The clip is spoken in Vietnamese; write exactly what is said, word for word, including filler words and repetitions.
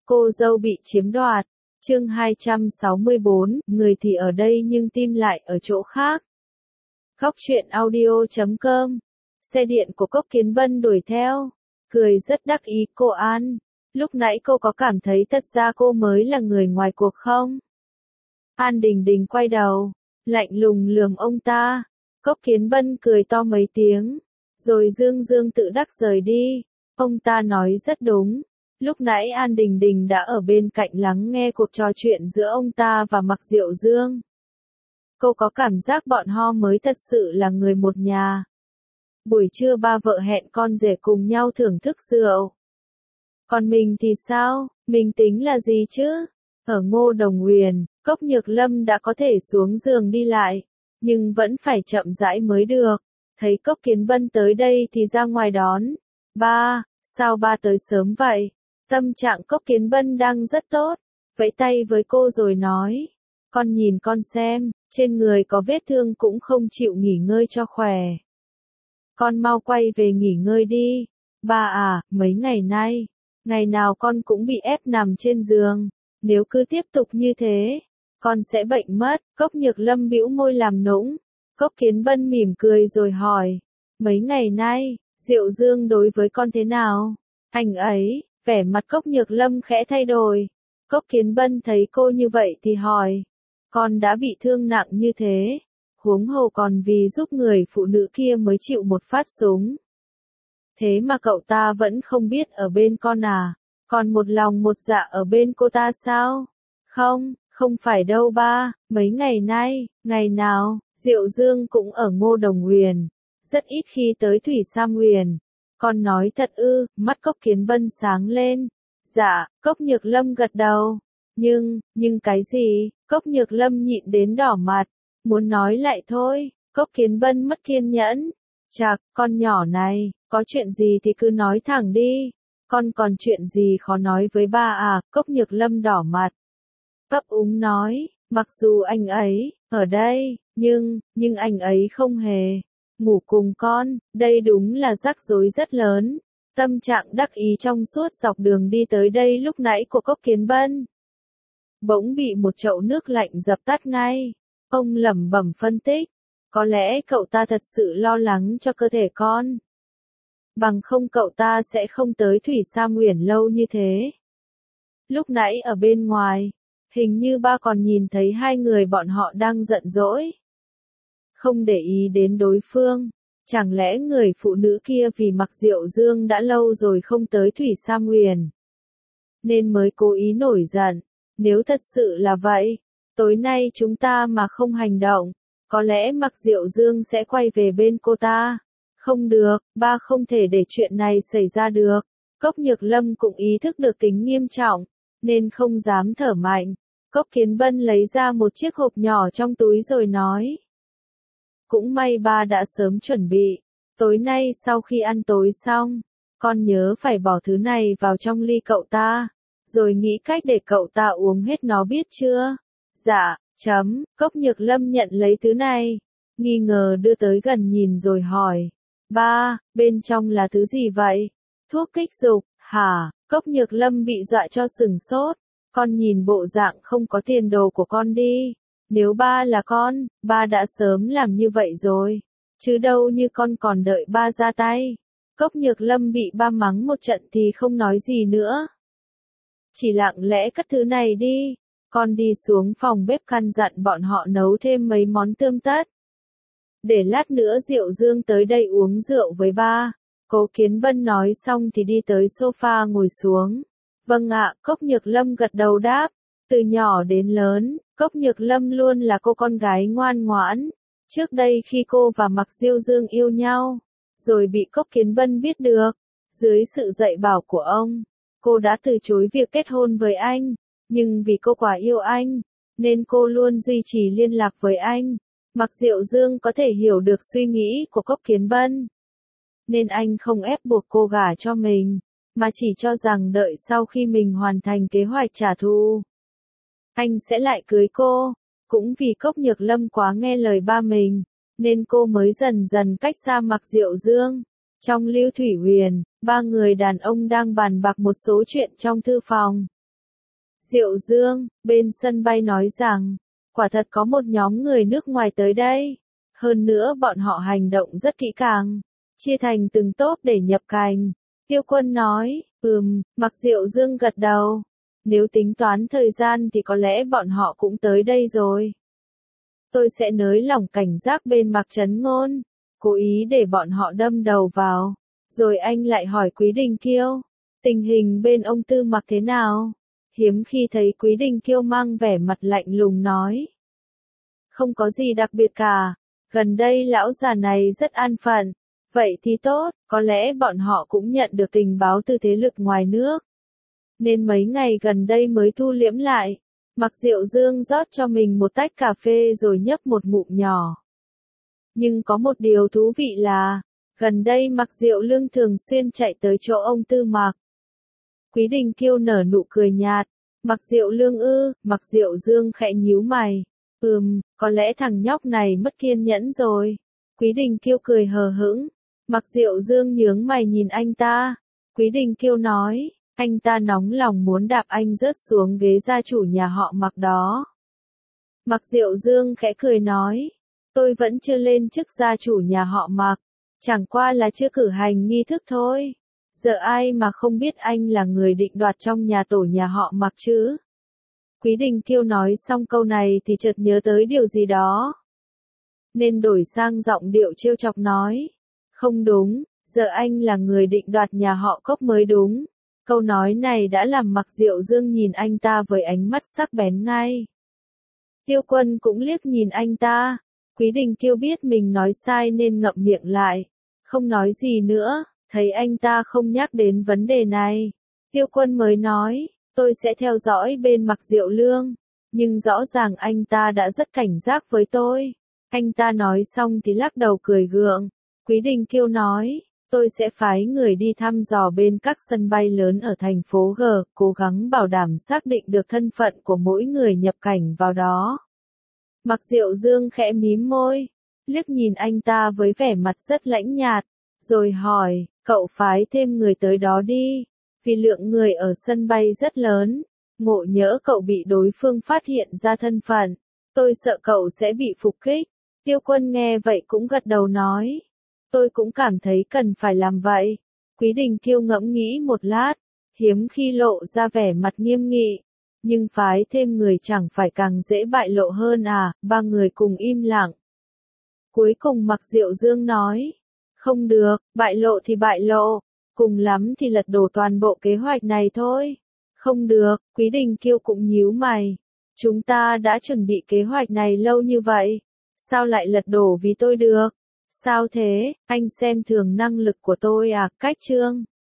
Cô dâu bị chiếm đoạt. Chương hai trăm sáu mươi bốn, người thì ở đây nhưng tim lại ở chỗ khác. Góc truyện audio chấm com. Xe điện của Cốc Kiến Bân đuổi theo. Cười rất đắc ý cô An. Lúc nãy cô có cảm thấy thật ra cô mới là người ngoài cuộc không? An Đình Đình quay đầu, lạnh lùng lườm ông ta. Cốc Kiến Bân cười to mấy tiếng, rồi dương dương tự đắc rời đi. Ông ta nói rất đúng. Lúc nãy An Đình Đình đã ở bên cạnh lắng nghe cuộc trò chuyện giữa ông ta và Mạc Diệu Dương. Cô có cảm giác bọn họ mới thật sự là người một nhà. Buổi trưa ba vợ hẹn con rể cùng nhau thưởng thức rượu. Còn mình thì sao, mình tính là gì chứ? Ở Ngô Đồng Huyền, Cốc Nhược Lâm đã có thể xuống giường đi lại, nhưng vẫn phải chậm rãi mới được. Thấy Cốc Kiến Bân tới đây thì ra ngoài đón. Ba, sao ba tới sớm vậy? Tâm trạng Cốc Kiến Bân đang rất tốt, vẫy tay với cô rồi nói. Con nhìn con xem, trên người có vết thương cũng không chịu nghỉ ngơi cho khỏe. Con mau quay về nghỉ ngơi đi. Ba à, mấy ngày nay, ngày nào con cũng bị ép nằm trên giường. Nếu cứ tiếp tục như thế, con sẽ bệnh mất. Cốc Nhược Lâm bĩu môi làm nũng. Cốc Kiến Bân mỉm cười rồi hỏi. Mấy ngày nay, Diệu Dương đối với con thế nào? Anh ấy, vẻ mặt Cốc Nhược Lâm khẽ thay đổi. Cốc Kiến Bân thấy cô như vậy thì hỏi. Con đã bị thương nặng như thế, huống hồ còn vì giúp người phụ nữ kia mới chịu một phát súng. Thế mà cậu ta vẫn không biết ở bên con à? Còn một lòng một dạ ở bên cô ta sao? Không, không phải đâu ba, mấy ngày nay, ngày nào, Diệu Dương cũng ở Ngô Đồng Huyền, rất ít khi tới Thủy Sam Huyền. Con nói thật ư? Mắt Cốc Kiến Bân sáng lên. Dạ, Cốc Nhược Lâm gật đầu. Nhưng, nhưng cái gì? Cốc Nhược Lâm nhịn đến đỏ mặt, muốn nói lại thôi. Cốc Kiến Bân mất kiên nhẫn. Chạc, con nhỏ này, có chuyện gì thì cứ nói thẳng đi. Con còn chuyện gì khó nói với ba à? Cốc Nhược Lâm đỏ mặt, ấp úng nói, mặc dù anh ấy ở đây, nhưng, nhưng anh ấy không hề ngủ cùng con, đây đúng là rắc rối rất lớn. Tâm trạng đắc ý trong suốt dọc đường đi tới đây lúc nãy của Cốc Kiến Bân bỗng bị một chậu nước lạnh dập tắt ngay. Ông lẩm bẩm phân tích, có lẽ cậu ta thật sự lo lắng cho cơ thể con. Bằng không cậu ta sẽ không tới Thủy Sa Nguyền lâu như thế. Lúc nãy ở bên ngoài, hình như ba còn nhìn thấy hai người bọn họ đang giận dỗi. Không để ý đến đối phương. Chẳng lẽ người phụ nữ kia vì Mạc Diệu Dương đã lâu rồi không tới Thủy Sa Nguyền, nên mới cố ý nổi giận. Nếu thật sự là vậy, tối nay chúng ta mà không hành động, có lẽ Mạc Diệu Dương sẽ quay về bên cô ta. Không được, ba không thể để chuyện này xảy ra được. Cốc Nhược Lâm cũng ý thức được tính nghiêm trọng, nên không dám thở mạnh. Cốc Kiến Bân lấy ra một chiếc hộp nhỏ trong túi rồi nói. Cũng may ba đã sớm chuẩn bị. Tối nay sau khi ăn tối xong, con nhớ phải bỏ thứ này vào trong ly cậu ta, rồi nghĩ cách để cậu ta uống hết nó biết chưa? Dạ, chấm. Cốc Nhược Lâm nhận lấy thứ này, nghi ngờ đưa tới gần nhìn rồi hỏi. Ba, bên trong là thứ gì vậy? Thuốc kích dục, hả? Cốc Nhược Lâm bị dọa cho sừng sốt. Con nhìn bộ dạng không có tiền đồ của con đi. Nếu ba là con, ba đã sớm làm như vậy rồi. Chứ đâu như con còn đợi ba ra tay. Cốc Nhược Lâm bị ba mắng một trận thì không nói gì nữa. Chỉ lặng lẽ cất thứ này đi. Con đi xuống phòng bếp căn dặn bọn họ nấu thêm mấy món tươm tất. Để lát nữa Diệu Dương tới đây uống rượu với ba. Cố Kiến Bân nói xong thì đi tới sofa ngồi xuống. Vâng ạ, Cốc Nhược Lâm gật đầu đáp. Từ nhỏ đến lớn, Cốc Nhược Lâm luôn là cô con gái ngoan ngoãn. Trước đây khi cô và Mạc Diệu Dương yêu nhau, rồi bị Cốc Kiến Bân biết được, dưới sự dạy bảo của ông, cô đã từ chối việc kết hôn với anh. Nhưng vì cô quá yêu anh, nên cô luôn duy trì liên lạc với anh. Mạc Diệu Dương có thể hiểu được suy nghĩ của Cốc Kiến Bân, nên anh không ép buộc cô gả cho mình, mà chỉ cho rằng đợi sau khi mình hoàn thành kế hoạch trả thù, anh sẽ lại cưới cô. Cũng vì Cốc Nhược Lâm quá nghe lời ba mình, nên cô mới dần dần cách xa Mạc Diệu Dương. Trong Lưu Thủy Huyền, ba người đàn ông đang bàn bạc một số chuyện trong thư phòng. Diệu Dương, bên sân bay nói rằng, quả thật có một nhóm người nước ngoài tới đây. Hơn nữa bọn họ hành động rất kỹ càng, chia thành từng tốp để nhập cảnh. Tiêu Quân nói, ừm, Mạc Diệu Dương gật đầu. Nếu tính toán thời gian thì có lẽ bọn họ cũng tới đây rồi. Tôi sẽ nới lỏng cảnh giác bên Mạc Trấn Ngôn, cố ý để bọn họ đâm đầu vào. Rồi anh lại hỏi Quý Đình Kiêu, tình hình bên ông Tư Mạc thế nào? Hiếm khi thấy Quý Đình Kiêu mang vẻ mặt lạnh lùng nói. Không có gì đặc biệt cả, gần đây lão già này rất an phận. Vậy thì tốt, có lẽ bọn họ cũng nhận được tình báo từ thế lực ngoài nước. Nên mấy ngày gần đây mới thu liễm lại. Mạc Diệu Dương rót cho mình một tách cà phê rồi nhấp một ngụm nhỏ. Nhưng có một điều thú vị là, gần đây Mạc Diệu Lương thường xuyên chạy tới chỗ ông Tư Mạc. Quý Đình Kiêu nở nụ cười nhạt, Mạc Diệu Lương ư, Mạc Diệu Dương khẽ nhíu mày. Ừm, có lẽ thằng nhóc này mất kiên nhẫn rồi. Quý Đình Kiêu cười hờ hững. Mạc Diệu Dương nhướng mày nhìn anh ta. Quý Đình Kiêu nói, anh ta nóng lòng muốn đạp anh rớt xuống ghế gia chủ nhà họ Mạc đó. Mạc Diệu Dương khẽ cười nói, tôi vẫn chưa lên chức gia chủ nhà họ Mạc, chẳng qua là chưa cử hành nghi thức thôi. Giờ ai mà không biết anh là người định đoạt trong nhà tổ nhà họ Mạc chứ? Quý Đình Kiêu nói xong câu này thì chợt nhớ tới điều gì đó. Nên đổi sang giọng điệu trêu chọc nói. Không đúng, giờ anh là người định đoạt nhà họ Cốc mới đúng. Câu nói này đã làm Mạc Diệu Dương nhìn anh ta với ánh mắt sắc bén ngay. Tiêu Quân cũng liếc nhìn anh ta. Quý Đình Kiêu biết mình nói sai nên ngậm miệng lại. Không nói gì nữa, thấy anh ta không nhắc đến vấn đề này. Tiêu Quân mới nói, tôi sẽ theo dõi bên Mạc Diệu Lương. Nhưng rõ ràng anh ta đã rất cảnh giác với tôi. Anh ta nói xong thì lắc đầu cười gượng. Quý Đình Kiêu nói, tôi sẽ phái người đi thăm dò bên các sân bay lớn ở thành phố G, cố gắng bảo đảm xác định được thân phận của mỗi người nhập cảnh vào đó. Mạc Diệu Dương khẽ mím môi, liếc nhìn anh ta với vẻ mặt rất lãnh nhạt, rồi hỏi, cậu phái thêm người tới đó đi, vì lượng người ở sân bay rất lớn, ngộ nhỡ cậu bị đối phương phát hiện ra thân phận, tôi sợ cậu sẽ bị phục kích. Tiêu Quân nghe vậy cũng gật đầu nói, tôi cũng cảm thấy cần phải làm vậy. Quý Đình Kiêu ngẫm nghĩ một lát, hiếm khi lộ ra vẻ mặt nghiêm nghị, nhưng phái thêm người chẳng phải càng dễ bại lộ hơn à? Ba người cùng im lặng. Cuối cùng Mạc Diệu Dương nói, không được, bại lộ thì bại lộ, cùng lắm thì lật đổ toàn bộ kế hoạch này thôi. Không được, Quý Đình Kiêu cũng nhíu mày. Chúng ta đã chuẩn bị kế hoạch này lâu như vậy, sao lại lật đổ vì tôi được? Sao thế, anh xem thường năng lực của tôi à? Cách Trương